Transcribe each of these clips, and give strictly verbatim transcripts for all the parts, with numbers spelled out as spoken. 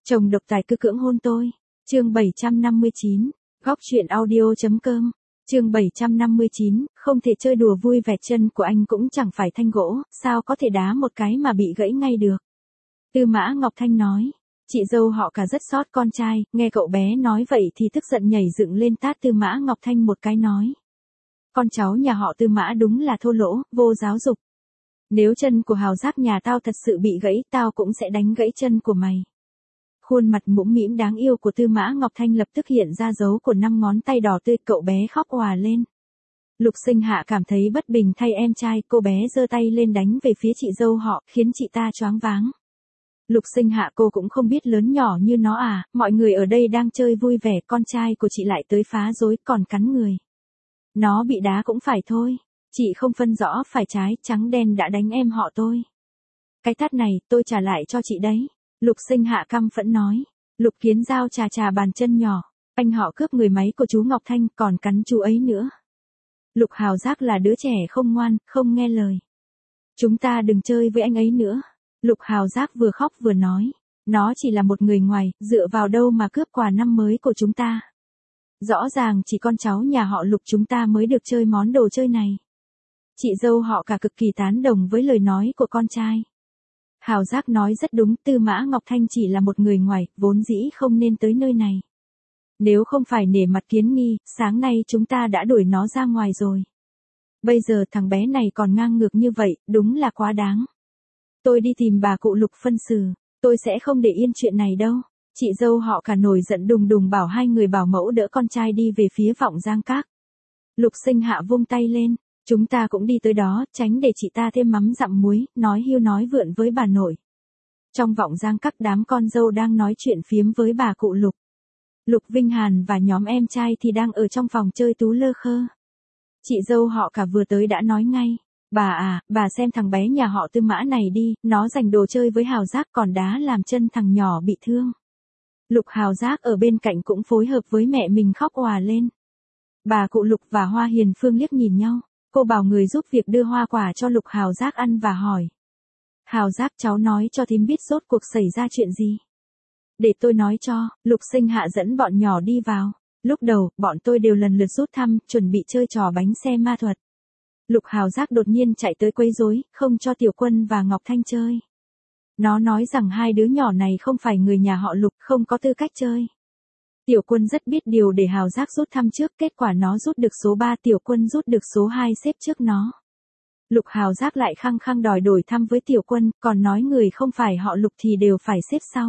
Chồng độc tài cứ cưỡng hôn tôi. Chương bảy trăm năm mươi chín, góc truyện audio.com. Chương bảy trăm năm mươi chín, không thể chơi đùa vui vẻ, chân của anh cũng chẳng phải thanh gỗ, sao có thể đá một cái mà bị gãy ngay được. Tư Mã Ngọc Thanh nói. Chị dâu họ cả rất xót con trai, nghe cậu bé nói vậy thì tức giận nhảy dựng lên tát Tư Mã Ngọc Thanh một cái nói. Con cháu nhà họ Tư Mã đúng là thô lỗ, vô giáo dục. Nếu chân của Hào Giác nhà tao thật sự bị gãy, tao cũng sẽ đánh gãy chân của mày. Khuôn mặt mũm mĩm đáng yêu của Tư Mã Ngọc Thanh lập tức hiện ra dấu của năm ngón tay đỏ tươi, cậu bé khóc òa lên. Lục Sinh Hạ cảm thấy bất bình thay em trai, cô bé giơ tay lên đánh về phía chị dâu họ, khiến chị ta choáng váng. Lục Sinh Hạ, cô cũng không biết lớn nhỏ như nó à, mọi người ở đây đang chơi vui vẻ, con trai của chị lại tới phá rối còn cắn người. Nó bị đá cũng phải thôi, chị không phân rõ phải trái, trắng đen đã đánh em họ tôi. Cái tát này, tôi trả lại cho chị đấy. Lục Sinh Hạ căm phẫn nói. Lục Kiến Giao chà chà bàn chân nhỏ. Anh họ cướp người máy của chú Ngọc Thanh còn cắn chú ấy nữa. Lục Hào Giác là đứa trẻ không ngoan, không nghe lời. Chúng ta đừng chơi với anh ấy nữa. Lục Hào Giác vừa khóc vừa nói. Nó chỉ là một người ngoài, dựa vào đâu mà cướp quà năm mới của chúng ta. Rõ ràng chỉ con cháu nhà họ Lục chúng ta mới được chơi món đồ chơi này. Chị dâu họ cả cực kỳ tán đồng với lời nói của con trai. Hào Giác nói rất đúng, Tư Mã Ngọc Thanh chỉ là một người ngoài, vốn dĩ không nên tới nơi này. Nếu không phải nể mặt Kiến Nghi, sáng nay chúng ta đã đuổi nó ra ngoài rồi. Bây giờ thằng bé này còn ngang ngược như vậy, đúng là quá đáng. Tôi đi tìm bà cụ Lục phân xử, tôi sẽ không để yên chuyện này đâu. Chị dâu họ cả nổi giận đùng đùng bảo hai người bảo mẫu đỡ con trai đi về phía Vọng Giang Các. Lục Sinh Hạ vung tay lên. Chúng ta cũng đi tới đó, tránh để chị ta thêm mắm dặm muối, nói hiu nói vượn với bà nội. Trong Vọng Giang Các, đám con dâu đang nói chuyện phiếm với bà cụ Lục. Lục Vinh Hàn và nhóm em trai thì đang ở trong phòng chơi tú lơ khơ. Chị dâu họ cả vừa tới đã nói ngay. Bà à, bà xem thằng bé nhà họ Tư Mã này đi, nó giành đồ chơi với Hào Giác còn đá làm chân thằng nhỏ bị thương. Lục Hào Giác ở bên cạnh cũng phối hợp với mẹ mình khóc òa lên. Bà cụ Lục và Hoa Hiền Phương liếc nhìn nhau. Cô bảo người giúp việc đưa hoa quả cho Lục Hào Giác ăn và hỏi. Hào Giác, cháu nói cho thím biết rốt cuộc xảy ra chuyện gì. Để tôi nói cho. Lục Sinh Hạ dẫn bọn nhỏ đi vào. Lúc đầu, bọn tôi đều lần lượt rút thăm, chuẩn bị chơi trò bánh xe ma thuật. Lục Hào Giác đột nhiên chạy tới quấy rối, không cho Tiểu Quân và Ngọc Thanh chơi. Nó nói rằng hai đứa nhỏ này không phải người nhà họ Lục, không có tư cách chơi. Tiểu Quân rất biết điều để Hào Giác rút thăm trước, kết quả nó rút được số ba, Tiểu Quân rút được số hai, xếp trước nó. Lục Hào Giác lại khăng khăng đòi đổi thăm với Tiểu Quân, còn nói người không phải họ Lục thì đều phải xếp sau.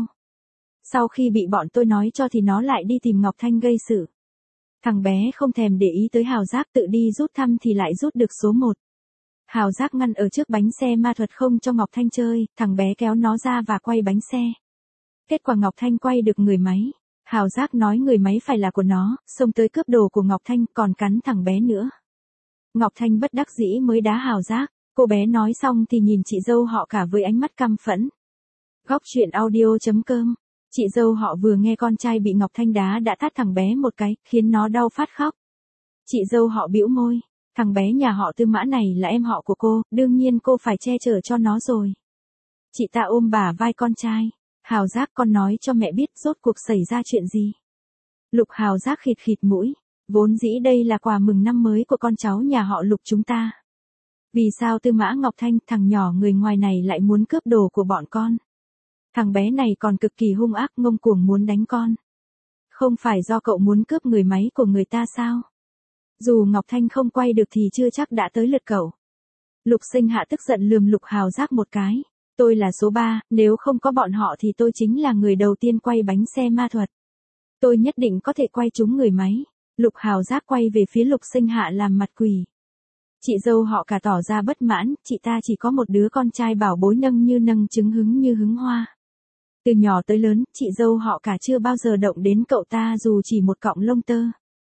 Sau khi bị bọn tôi nói cho thì nó lại đi tìm Ngọc Thanh gây sự. Thằng bé không thèm để ý tới Hào Giác, tự đi rút thăm thì lại rút được số một. Hào Giác ngăn ở trước bánh xe ma thuật không cho Ngọc Thanh chơi, thằng bé kéo nó ra và quay bánh xe. Kết quả Ngọc Thanh quay được người máy. Hào Giác nói người máy phải là của nó, xông tới cướp đồ của Ngọc Thanh còn cắn thằng bé nữa. Ngọc Thanh bất đắc dĩ mới đá Hào Giác, cô bé nói xong thì nhìn chị dâu họ cả với ánh mắt căm phẫn. Góc truyện audio.com. Chị dâu họ vừa nghe con trai bị Ngọc Thanh đá đã tát thằng bé một cái, khiến nó đau phát khóc. Chị dâu họ bĩu môi, thằng bé nhà họ Tư Mã này là em họ của cô, đương nhiên cô phải che chở cho nó rồi. Chị ta ôm bả vai con trai. Hào Giác, con nói cho mẹ biết rốt cuộc xảy ra chuyện gì. Lục Hào Giác khịt khịt mũi. Vốn dĩ đây là quà mừng năm mới của con cháu nhà họ Lục chúng ta. Vì sao Tư Mã Ngọc Thanh, thằng nhỏ người ngoài này lại muốn cướp đồ của bọn con? Thằng bé này còn cực kỳ hung ác, ngông cuồng muốn đánh con. Không phải do cậu muốn cướp người máy của người ta sao? Dù Ngọc Thanh không quay được thì chưa chắc đã tới lượt cậu. Lục Sinh Hạ tức giận lườm Lục Hào Giác một cái. Tôi là số ba, nếu không có bọn họ thì tôi chính là người đầu tiên quay bánh xe ma thuật. Tôi nhất định có thể quay trúng người máy. Lục Hào Giác quay về phía Lục Sinh Hạ làm mặt quỷ. Chị dâu họ cả tỏ ra bất mãn, chị ta chỉ có một đứa con trai bảo bối nâng như nâng trứng hứng như hứng hoa. Từ nhỏ tới lớn, chị dâu họ cả chưa bao giờ động đến cậu ta dù chỉ một cọng lông tơ.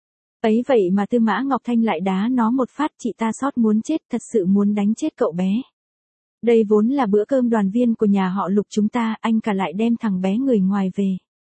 Ấy vậy mà Tư Mã Ngọc Thanh lại đá nó một phát, chị ta xót muốn chết, thật sự muốn đánh chết cậu bé. Đây vốn là bữa cơm đoàn viên của nhà họ Lục chúng ta, anh cả lại đem thằng bé người ngoài về.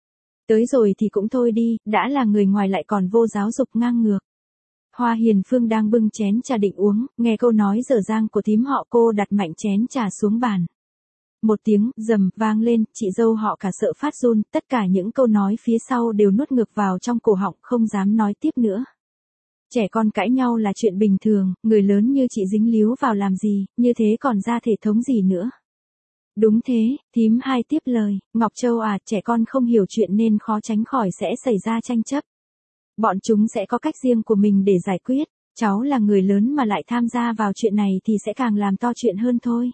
Tới rồi thì cũng thôi đi, đã là người ngoài lại còn vô giáo dục ngang ngược. Hoa Hiền Phương đang bưng chén trà định uống, nghe câu nói dở dang của thím họ, cô đặt mạnh chén trà xuống bàn. Một tiếng rầm vang lên, chị dâu họ cả sợ phát run, tất cả những câu nói phía sau đều nuốt ngược vào trong cổ họng, không dám nói tiếp nữa. Trẻ con cãi nhau là chuyện bình thường, người lớn như chị dính líu vào làm gì, như thế còn ra thể thống gì nữa. Đúng thế, thím hai tiếp lời, Ngọc Châu à, trẻ con không hiểu chuyện nên khó tránh khỏi sẽ xảy ra tranh chấp. Bọn chúng sẽ có cách riêng của mình để giải quyết, cháu là người lớn mà lại tham gia vào chuyện này thì sẽ càng làm to chuyện hơn thôi.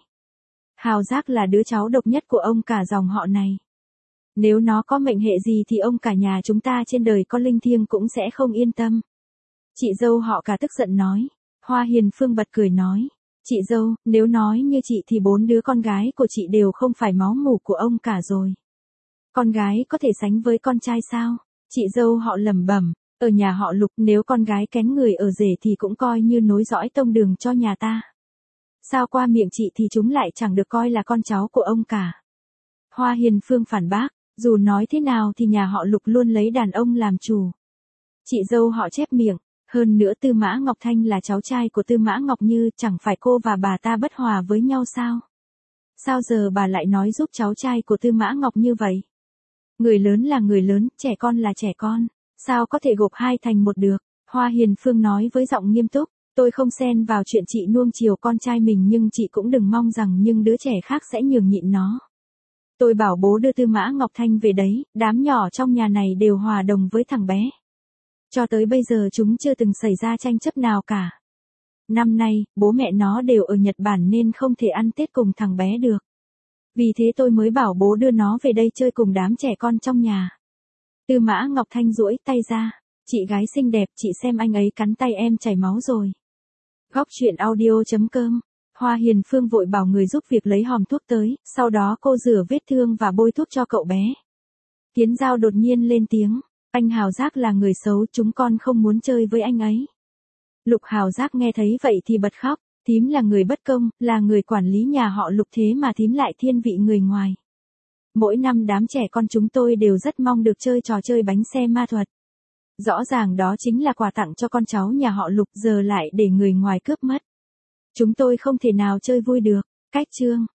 Hào Giác là đứa cháu độc nhất của ông cả dòng họ này. Nếu nó có mệnh hệ gì thì ông cả nhà chúng ta trên đời có linh thiêng cũng sẽ không yên tâm. Chị dâu họ cả tức giận nói. Hoa Hiền Phương bật cười nói. Chị dâu, nếu nói như chị thì bốn đứa con gái của chị đều không phải máu mủ của ông cả rồi. Con gái có thể sánh với con trai sao? Chị dâu họ lẩm bẩm. Ở nhà họ Lục nếu con gái kén người ở rể thì cũng coi như nối dõi tông đường cho nhà ta. Sao qua miệng chị thì chúng lại chẳng được coi là con cháu của ông cả. Hoa Hiền Phương phản bác, dù nói thế nào thì nhà họ Lục luôn lấy đàn ông làm chủ. Chị dâu họ chép miệng, hơn nữa Tư Mã Ngọc Thanh là cháu trai của Tư Mã Ngọc Như, chẳng phải cô và bà ta bất hòa với nhau sao? Sao giờ bà lại nói giúp cháu trai của Tư Mã Ngọc Như vậy? Người lớn là người lớn, trẻ con là trẻ con, sao có thể gộp hai thành một được? Hoa Hiền Phương nói với giọng nghiêm túc. Tôi không xen vào chuyện chị nuông chiều con trai mình nhưng chị cũng đừng mong rằng những đứa trẻ khác sẽ nhường nhịn nó. Tôi bảo bố đưa Tư Mã Ngọc Thanh về đấy, đám nhỏ trong nhà này đều hòa đồng với thằng bé. Cho tới bây giờ chúng chưa từng xảy ra tranh chấp nào cả. Năm nay, bố mẹ nó đều ở Nhật Bản nên không thể ăn Tết cùng thằng bé được. Vì thế tôi mới bảo bố đưa nó về đây chơi cùng đám trẻ con trong nhà. Tư Mã Ngọc Thanh duỗi tay ra. Chị gái xinh đẹp, chị xem anh ấy cắn tay em chảy máu rồi. Góc truyện audio chấm com. Hoa Hiền Phương vội bảo người giúp việc lấy hòm thuốc tới, sau đó cô rửa vết thương và bôi thuốc cho cậu bé. Kiến Giao đột nhiên lên tiếng, anh Hào Giác là người xấu, chúng con không muốn chơi với anh ấy. Lục Hào Giác nghe thấy vậy thì bật khóc, thím là người bất công, là người quản lý nhà họ Lục thế mà thím lại thiên vị người ngoài. Mỗi năm đám trẻ con chúng tôi đều rất mong được chơi trò chơi bánh xe ma thuật. Rõ ràng đó chính là quà tặng cho con cháu nhà họ Lục giờ lại để người ngoài cướp mất. Chúng tôi không thể nào chơi vui được. Cách chương